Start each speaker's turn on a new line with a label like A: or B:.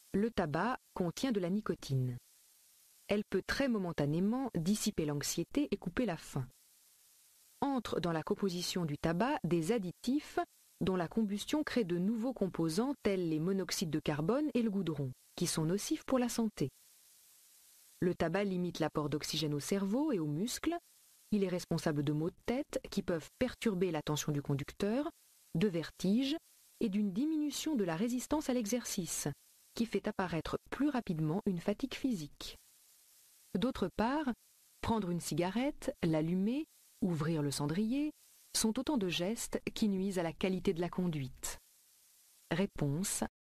A: Le tabac contient de la nicotine. Elle peut très momentanément dissiper l'anxiété et couper la faim. Entrent dans la composition du tabac des additifs dont la combustion crée de nouveaux composants tels les monoxydes de carbone et le goudron, qui sont nocifs pour la santé. Le tabac limite l'apport d'oxygène au cerveau et aux muscles. Il est responsable de maux de tête qui peuvent perturber l'attention du conducteur, de vertiges et d'une diminution de la résistance à l'exercice, qui fait apparaître plus rapidement une fatigue physique. D'autre part, prendre une cigarette, l'allumer, ouvrir le cendrier, sont autant de gestes qui nuisent à la qualité de la conduite. Réponse